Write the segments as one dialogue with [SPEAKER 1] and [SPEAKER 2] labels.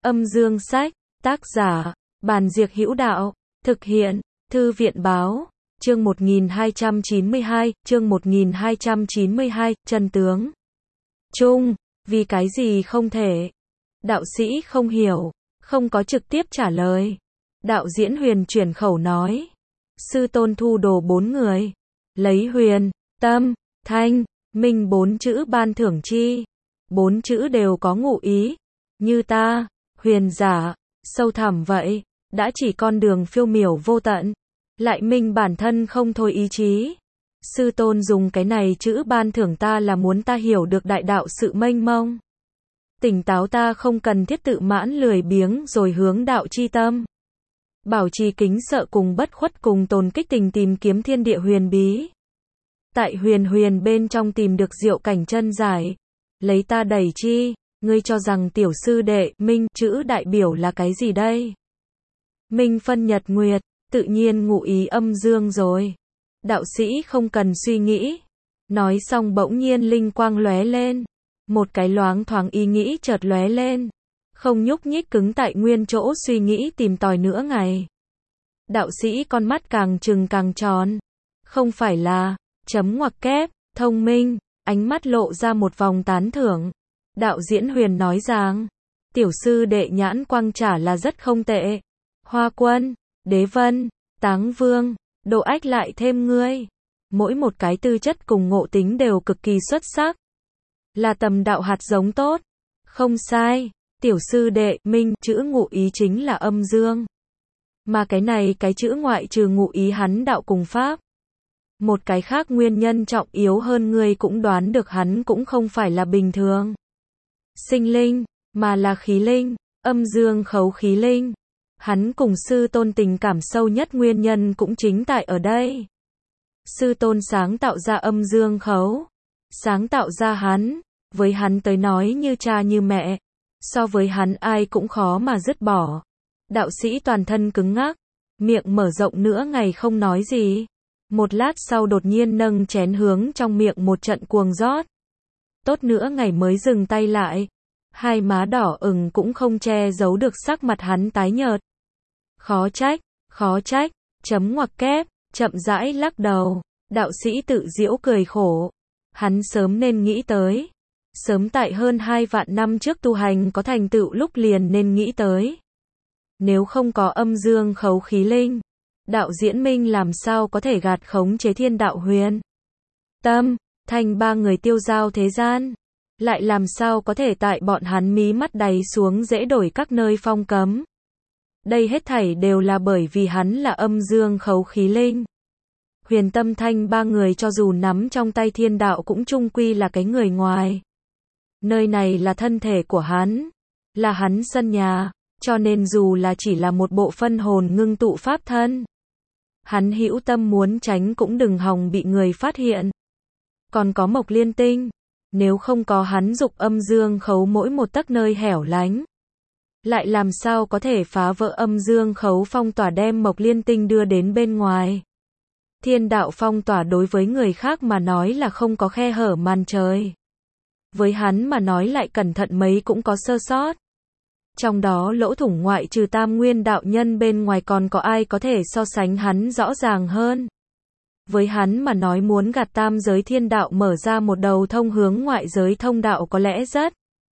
[SPEAKER 1] Âm dương sách, tác giả, Bàn Diệc Hữu Đạo, thực hiện, Thư viện báo, chương 1292, chân tướng. Chung, vì cái gì không thể? Đạo sĩ không hiểu, không có trực tiếp trả lời. Đạo diễn Huyền chuyển khẩu nói. Sư tôn thu đồ 4 người. Lấy Huyền, Tâm, Thanh, Minh 4 chữ ban thưởng chi. 4 chữ đều có ngụ ý. Như ta, huyền giả, sâu thẳm vậy, đã chỉ con đường phiêu miểu vô tận. Lại Minh bản thân không thôi ý chí. Sư tôn dùng cái này chữ ban thưởng ta là muốn ta hiểu được đại đạo sự mênh mông. Tỉnh táo ta không cần thiết tự mãn lười biếng rồi hướng đạo chi tâm. Bảo trì kính sợ cùng bất khuất cùng tồn kích tình tìm kiếm thiên địa huyền bí. Tại huyền bên trong tìm được diệu cảnh chân giải. Lấy ta đẩy chi, ngươi cho rằng tiểu sư đệ, Minh, chữ đại biểu là cái gì đây? Minh phân nhật nguyệt, tự nhiên ngụ ý âm dương rồi. Đạo sĩ không cần suy nghĩ. Nói xong bỗng nhiên linh quang lóe lên. Một cái loáng thoáng ý nghĩ chợt lóe lên. Không nhúc nhích cứng tại nguyên chỗ suy nghĩ tìm tòi nửa ngày. Đạo sĩ con mắt càng trừng càng tròn. Không phải là, chấm ngoặc kép, thông minh, ánh mắt lộ ra một vòng tán thưởng. Đạo diễn Huyền nói rằng, tiểu sư đệ nhãn quang trả là rất không tệ. Hoa Quân, Đế Vân, Táng Vương, Độ Ách lại thêm ngươi. Mỗi một cái tư chất cùng ngộ tính đều cực kỳ xuất sắc. Là tầm đạo hạt giống tốt. Không sai, tiểu sư đệ, Minh, chữ ngụ ý chính là âm dương. Mà cái này cái chữ ngoại trừ ngụ ý hắn đạo cùng pháp. Một cái khác nguyên nhân trọng yếu hơn ngươi cũng đoán được hắn cũng không phải là bình thường. Sinh linh, mà là khí linh, âm dương khấu khí linh. Hắn cùng sư tôn tình cảm sâu nhất nguyên nhân cũng chính tại ở đây. Sư tôn sáng tạo ra âm dương khấu. Sáng tạo ra hắn, với hắn tới nói như cha như mẹ. So với hắn ai cũng khó mà dứt bỏ. Đạo sĩ toàn thân cứng ngắc, miệng mở rộng nửa ngày không nói gì. Một lát sau đột nhiên nâng chén hướng trong miệng một trận cuồng rót. Tốt nửa ngày mới dừng tay lại. Hai má đỏ ửng cũng không che giấu được sắc mặt hắn tái nhợt. Khó trách, chấm ngoặc kép, chậm rãi lắc đầu. Đạo sĩ tự giễu cười khổ. Hắn sớm nên nghĩ tới. Sớm tại hơn 2 vạn năm trước tu hành có thành tựu lúc liền nên nghĩ tới. Nếu không có âm dương khấu khí linh, đạo diễn Minh làm sao có thể gạt khống chế thiên đạo Huyền, Tâm, Thanh 3 người tiêu giao thế gian. Lại làm sao có thể tại bọn hắn mí mắt đày xuống dễ đổi các nơi phong cấm. Đây hết thảy đều là bởi vì hắn là âm dương khấu khí linh. Huyền Tâm Thanh 3 người cho dù nắm trong tay thiên đạo cũng chung quy là cái người ngoài. Nơi này là thân thể của hắn, là hắn sân nhà, cho nên dù là chỉ là một bộ phân hồn ngưng tụ pháp thân. Hắn hữu tâm muốn tránh cũng đừng hòng bị người phát hiện. Còn có Mộc Liên Tinh, nếu không có hắn dục âm dương khấu mỗi một tấc nơi hẻo lánh. Lại làm sao có thể phá vỡ âm dương khấu phong tỏa đem Mộc Liên Tinh đưa đến bên ngoài. Thiên đạo phong tỏa đối với người khác mà nói là không có khe hở màn trời. Với hắn mà nói lại cẩn thận mấy cũng có sơ sót. Trong đó lỗ thủng ngoại trừ Tam Nguyên đạo nhân bên ngoài còn có ai có thể so sánh hắn rõ ràng hơn. Với hắn mà nói muốn gạt tam giới thiên đạo mở ra một đầu thông hướng ngoại giới thông đạo có lẽ rất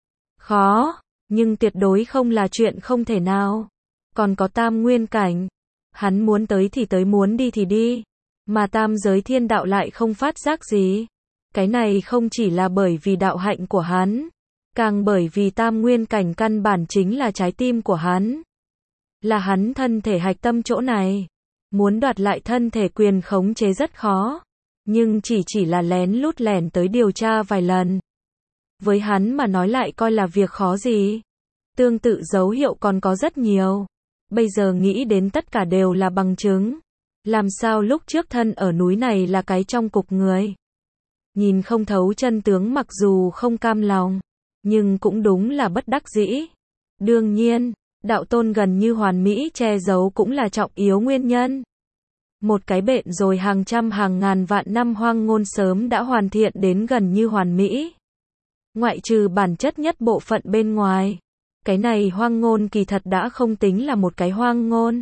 [SPEAKER 1] khó, nhưng tuyệt đối không là chuyện không thể nào. Còn có Tam Nguyên cảnh, hắn muốn tới thì tới muốn đi thì đi, mà tam giới thiên đạo lại không phát giác gì. Cái này không chỉ là bởi vì đạo hạnh của hắn, càng bởi vì Tam Nguyên cảnh căn bản chính là trái tim của hắn. Là hắn thân thể hạch tâm chỗ này. Muốn đoạt lại thân thể quyền khống chế rất khó. Nhưng chỉ là lén lút lẻn tới điều tra vài lần. Với hắn mà nói lại coi là việc khó gì. Tương tự dấu hiệu còn có rất nhiều. Bây giờ nghĩ đến tất cả đều là bằng chứng. Làm sao lúc trước thân ở núi này là cái trong cục người. Nhìn không thấu chân tướng mặc dù không cam lòng. Nhưng cũng đúng là bất đắc dĩ. Đương nhiên, đạo tôn gần như hoàn mỹ che giấu cũng là trọng yếu nguyên nhân. Một cái bệnh rồi hàng trăm hàng ngàn vạn năm hoang ngôn sớm đã hoàn thiện đến gần như hoàn mỹ. Ngoại trừ bản chất nhất bộ phận bên ngoài. Cái này hoang ngôn kỳ thật đã không tính là một cái hoang ngôn,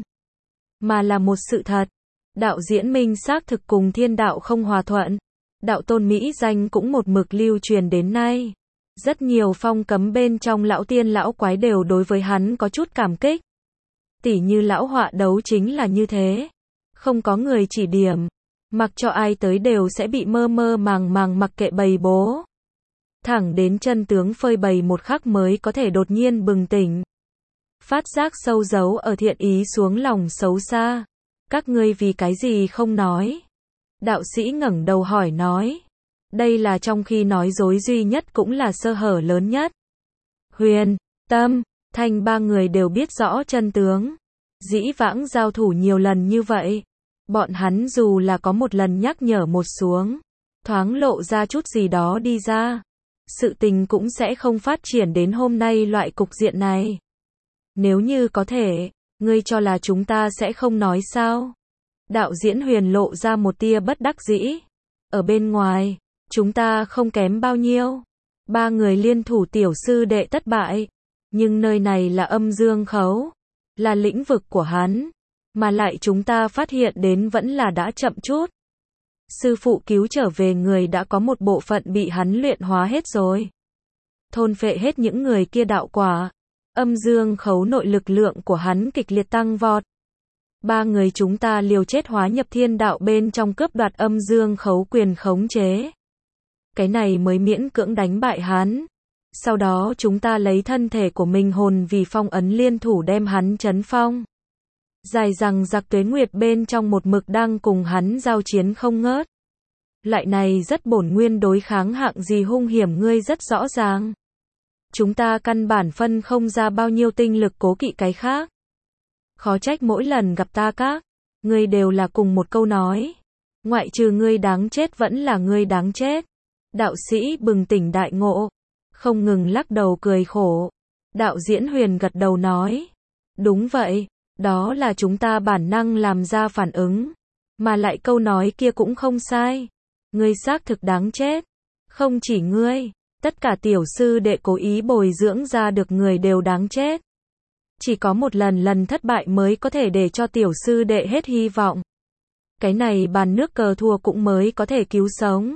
[SPEAKER 1] mà là một sự thật. Đạo diễn Minh xác thực cùng thiên đạo không hòa thuận. Đạo tôn mỹ danh cũng một mực lưu truyền đến nay. Rất nhiều phong cấm bên trong lão tiên lão quái đều đối với hắn có chút cảm kích. Tỉ như lão họa đấu chính là như thế. Không có người chỉ điểm, mặc cho ai tới đều sẽ bị mơ mơ màng màng mặc kệ bầy bố. Thẳng đến chân tướng phơi bày một khắc mới có thể đột nhiên bừng tỉnh. Phát giác sâu giấu ở thiện ý xuống lòng xấu xa. Các ngươi vì cái gì không nói? Đạo sĩ ngẩng đầu hỏi nói. Đây là trong khi nói dối duy nhất cũng là sơ hở lớn nhất. Huyền, Tâm, Thanh ba người đều biết rõ chân tướng. Dĩ vãng giao thủ nhiều lần như vậy. Bọn hắn dù là có một lần nhắc nhở một xuống, thoáng lộ ra chút gì đó đi ra, sự tình cũng sẽ không phát triển đến hôm nay loại cục diện này. Nếu như có thể, ngươi cho là chúng ta sẽ không nói sao? Đạo diễn Huyền lộ ra một tia bất đắc dĩ. Ở bên ngoài, chúng ta không kém bao nhiêu. Ba người liên thủ tiểu sư đệ thất bại. Nhưng nơi này là âm dương khấu, là lĩnh vực của hắn. Mà lại chúng ta phát hiện đến vẫn là đã chậm chút. Sư phụ cứu trở về người đã có một bộ phận bị hắn luyện hóa hết rồi. Thôn phệ hết những người kia đạo quả. Âm dương khấu nội lực lượng của hắn kịch liệt tăng vọt. Ba người chúng ta liều chết hóa nhập thiên đạo bên trong cướp đoạt âm dương khấu quyền khống chế. Cái này mới miễn cưỡng đánh bại hắn. Sau đó chúng ta lấy thân thể của mình hồn vì phong ấn liên thủ đem hắn trấn phong. Dài rằng giặc tuế nguyệt bên trong một mực đang cùng hắn giao chiến không ngớt. Loại này rất bổn nguyên đối kháng hạng gì hung hiểm ngươi rất rõ ràng. Chúng ta căn bản phân không ra bao nhiêu tinh lực cố kỵ cái khác. Khó trách mỗi lần gặp ta các ngươi đều là cùng một câu nói. Ngoại trừ ngươi đáng chết vẫn là ngươi đáng chết. Đạo sĩ bừng tỉnh đại ngộ, không ngừng lắc đầu cười khổ. Đạo diễn Huyền gật đầu nói. Đúng vậy, đó là chúng ta bản năng làm ra phản ứng. Mà lại câu nói kia cũng không sai. Ngươi xác thực đáng chết. Không chỉ ngươi, tất cả tiểu sư đệ cố ý bồi dưỡng ra được người đều đáng chết. Chỉ có một lần thất bại mới có thể để cho tiểu sư đệ hết hy vọng. Cái này bàn nước cờ thua cũng mới có thể cứu sống.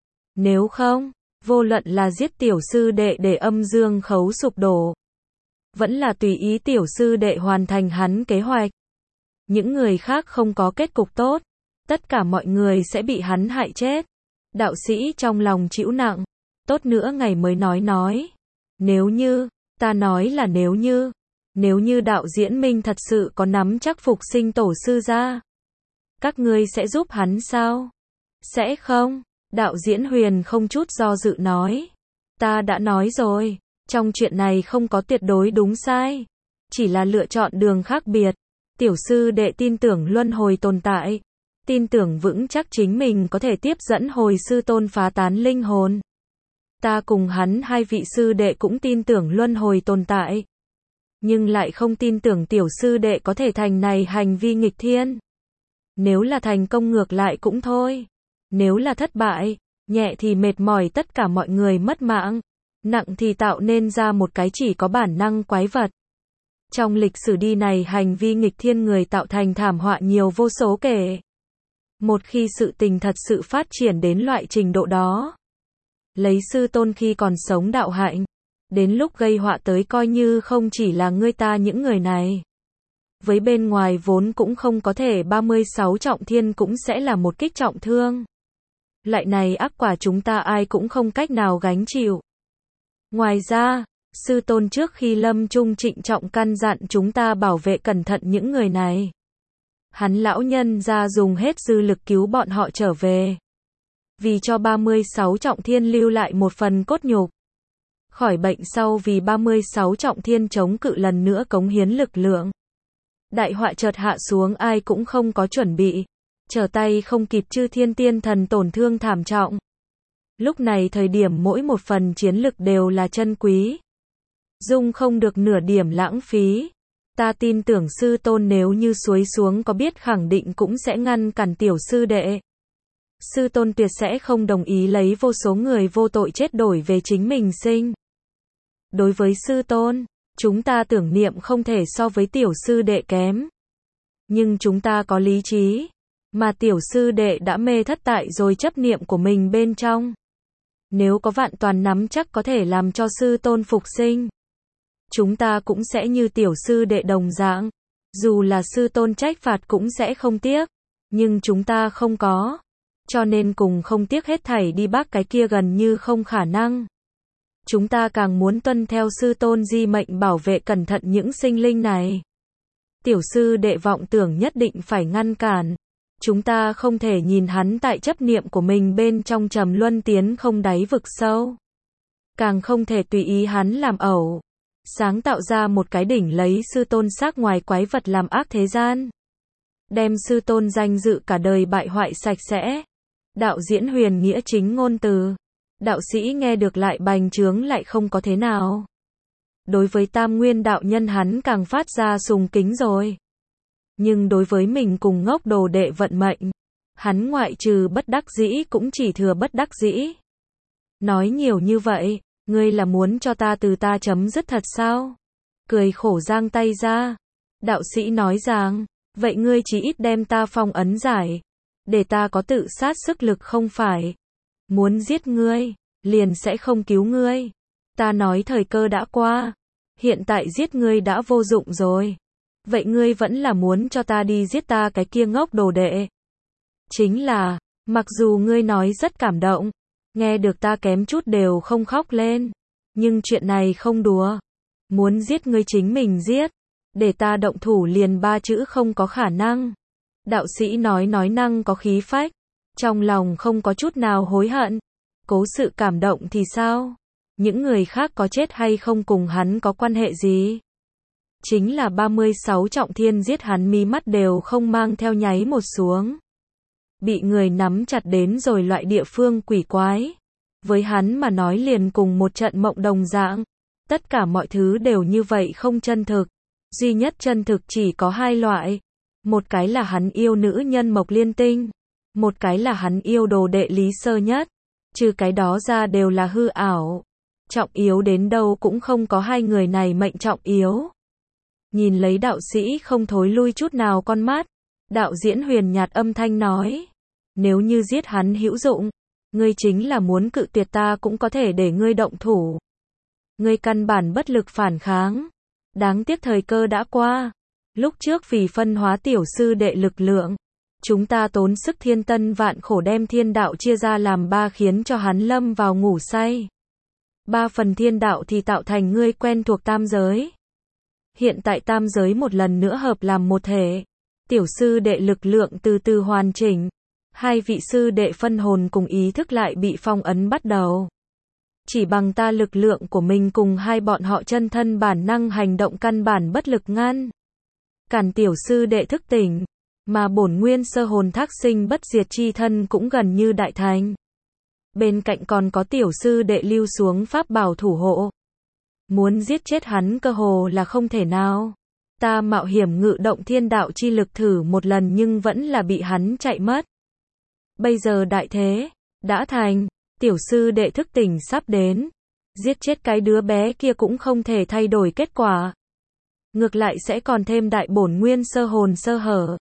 [SPEAKER 1] Nếu không, vô luận là giết tiểu sư đệ để âm dương khấu sụp đổ, vẫn là tùy ý tiểu sư đệ hoàn thành hắn kế hoạch. Những người khác không có kết cục tốt, tất cả mọi người sẽ bị hắn hại chết. Đạo sĩ trong lòng chịu nặng, tốt nữa ngày mới nói. Nếu như, ta nói là nếu như đạo diễn Minh thật sự có nắm chắc phục sinh tổ sư ra, các ngươi sẽ giúp hắn sao? Sẽ không? Đạo diễn Huyền không chút do dự nói. Ta đã nói rồi, trong chuyện này không có tuyệt đối đúng sai, chỉ là lựa chọn đường khác biệt. Tiểu sư đệ tin tưởng luân hồi tồn tại, tin tưởng vững chắc chính mình có thể tiếp dẫn hồi sư tôn phá tán linh hồn. Ta cùng hắn hai vị sư đệ cũng tin tưởng luân hồi tồn tại, nhưng lại không tin tưởng tiểu sư đệ có thể thành này hành vi nghịch thiên. Nếu là thành công ngược lại cũng thôi. Nếu là thất bại, nhẹ thì mệt mỏi tất cả mọi người mất mạng, nặng thì tạo nên ra một cái chỉ có bản năng quái vật. Trong lịch sử đi này hành vi nghịch thiên người tạo thành thảm họa nhiều vô số kể. Một khi sự tình thật sự phát triển đến loại trình độ đó, lấy sư tôn khi còn sống đạo hạnh, đến lúc gây họa tới coi như không chỉ là ngươi ta những người này. Với bên ngoài vốn cũng không có thể 36 trọng thiên cũng sẽ là một kích trọng thương. Lại này ác quả chúng ta ai cũng không cách nào gánh chịu. Ngoài ra, sư tôn trước khi lâm chung trịnh trọng căn dặn chúng ta bảo vệ cẩn thận những người này. Hắn lão nhân ra dùng hết dư lực cứu bọn họ trở về. Vì cho 36 trọng thiên lưu lại một phần cốt nhục. Khỏi bệnh sau vì 36 trọng thiên chống cự lần nữa cống hiến lực lượng. Đại họa chợt hạ xuống ai cũng không có chuẩn bị. Trở tay không kịp chư thiên tiên thần tổn thương thảm trọng. Lúc này thời điểm mỗi một phần chiến lực đều là chân quý. Dung không được nửa điểm lãng phí. Ta tin tưởng sư tôn nếu như suối xuống có biết khẳng định cũng sẽ ngăn cản tiểu sư đệ. Sư tôn tuyệt sẽ không đồng ý lấy vô số người vô tội chết đổi về chính mình sinh. Đối với sư tôn, Chúng ta tưởng niệm không thể so với tiểu sư đệ kém. Nhưng chúng ta có lý trí. Mà tiểu sư đệ đã mê thất tại rồi chấp niệm của mình bên trong. Nếu có vạn toàn nắm chắc có thể làm cho sư tôn phục sinh, chúng ta cũng sẽ như tiểu sư đệ đồng dạng. Dù là sư tôn trách phạt cũng sẽ không tiếc. Nhưng chúng ta không có. Cho nên cùng không tiếc hết thảy đi bác cái kia gần như không khả năng. Chúng ta càng muốn tuân theo sư tôn di mệnh bảo vệ cẩn thận những sinh linh này. Tiểu sư đệ vọng tưởng nhất định phải ngăn cản. Chúng ta không thể nhìn hắn tại chấp niệm của mình bên trong trầm luân tiến không đáy vực sâu. Càng không thể tùy ý hắn làm ẩu. Sáng tạo ra một cái đỉnh lấy sư tôn xác ngoài quái vật làm ác thế gian. Đem sư tôn danh dự cả đời bại hoại sạch sẽ. Đạo diễn huyền nghĩa chính ngôn từ. Đạo sĩ nghe được lại bành trướng lại không có thế nào. Đối với tam nguyên đạo nhân hắn càng phát ra sùng kính rồi. Nhưng đối với mình cùng ngốc đồ đệ vận mệnh, hắn ngoại trừ bất đắc dĩ cũng chỉ thừa bất đắc dĩ. Nói nhiều như vậy, ngươi là muốn cho ta từ ta chấm dứt thật sao? Cười khổ giang tay ra. Đạo sĩ nói rằng, vậy ngươi chỉ ít đem ta phong ấn giải. Để ta có tự sát sức lực không phải. Muốn giết ngươi, liền sẽ không cứu ngươi. Ta nói thời cơ đã qua. Hiện tại giết ngươi đã vô dụng rồi. Vậy ngươi vẫn là muốn cho ta đi giết ta cái kia ngốc đồ đệ. Chính là, mặc dù ngươi nói rất cảm động, nghe được ta kém chút đều không khóc lên. Nhưng chuyện này không đùa. Muốn giết ngươi chính mình giết. Để ta động thủ liền 3 chữ không có khả năng. Đạo sĩ nói năng có khí phách. Trong lòng không có chút nào hối hận. Cố sự cảm động thì sao? Những người khác có chết hay không cùng hắn có quan hệ gì? Chính là 36 trọng thiên giết hắn mí mắt đều không mang theo nháy một xuống. Bị người nắm chặt đến rồi loại địa phương quỷ quái. Với hắn mà nói liền cùng một trận mộng đồng dạng. Tất cả mọi thứ đều như vậy không chân thực. Duy nhất chân thực chỉ có 2 loại. Một cái là hắn yêu nữ nhân Mộc Liên Tinh. Một cái là hắn yêu đồ đệ Lý Sơ Nhất. Trừ cái đó ra đều là hư ảo. Trọng yếu đến đâu cũng không có 2 người này mệnh trọng yếu. Nhìn lấy đạo sĩ không thối lui chút nào con mắt. Đạo diễn huyền nhạt âm thanh nói. Nếu như giết hắn hữu dụng, ngươi chính là muốn cự tuyệt ta cũng có thể để ngươi động thủ. Ngươi căn bản bất lực phản kháng. Đáng tiếc thời cơ đã qua. Lúc trước vì phân hóa tiểu sư đệ lực lượng, chúng ta tốn sức thiên tân vạn khổ đem thiên đạo chia ra làm 3 khiến cho hắn lâm vào ngủ say. 3 phần thiên đạo thì tạo thành ngươi quen thuộc tam giới. Hiện tại tam giới một lần nữa hợp làm một thể. Tiểu sư đệ lực lượng từ từ hoàn chỉnh. 2 vị sư đệ phân hồn cùng ý thức lại bị phong ấn bắt đầu. Chỉ bằng ta lực lượng của mình cùng 2 bọn họ chân thân bản năng hành động căn bản bất lực ngăn cản tiểu sư đệ thức tỉnh, mà bổn nguyên sơ hồn thác sinh bất diệt chi thân cũng gần như đại thành. Bên cạnh còn có tiểu sư đệ lưu xuống pháp bảo thủ hộ. Muốn giết chết hắn cơ hồ là không thể nào. Ta mạo hiểm ngự động thiên đạo chi lực thử một lần nhưng vẫn là bị hắn chạy mất. Bây giờ đại thế đã thành, tiểu sư đệ thức tỉnh sắp đến. Giết chết cái đứa bé kia cũng không thể thay đổi kết quả. Ngược lại sẽ còn thêm đại bổn nguyên sơ hồn sơ hở.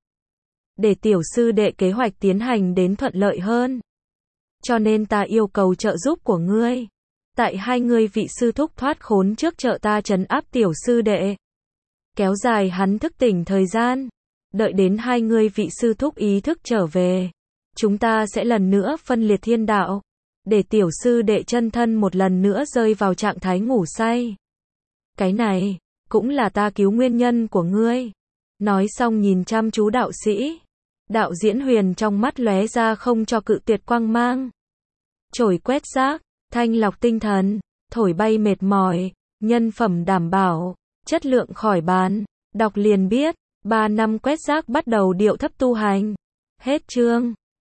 [SPEAKER 1] Để tiểu sư đệ kế hoạch tiến hành đến thuận lợi hơn. Cho nên ta yêu cầu trợ giúp của ngươi. Tại 2 người vị sư thúc thoát khốn trước trợ ta trấn áp tiểu sư đệ. Kéo dài hắn thức tỉnh thời gian. Đợi đến 2 người vị sư thúc ý thức trở về. Chúng ta sẽ lần nữa phân liệt thiên đạo. Để tiểu sư đệ chân thân một lần nữa rơi vào trạng thái ngủ say. Cái này, cũng là ta cứu nguyên nhân của ngươi. Nói xong nhìn chăm chú đạo sĩ. Đạo diễn huyền trong mắt lóe ra không cho cự tuyệt quang mang. Chổi quét rác, thanh lọc tinh thần, thổi bay mệt mỏi, nhân phẩm đảm bảo, chất lượng khỏi bàn. Đọc liền biết, 3 năm quét rác bắt đầu điệu thấp tu hành. Hết chương.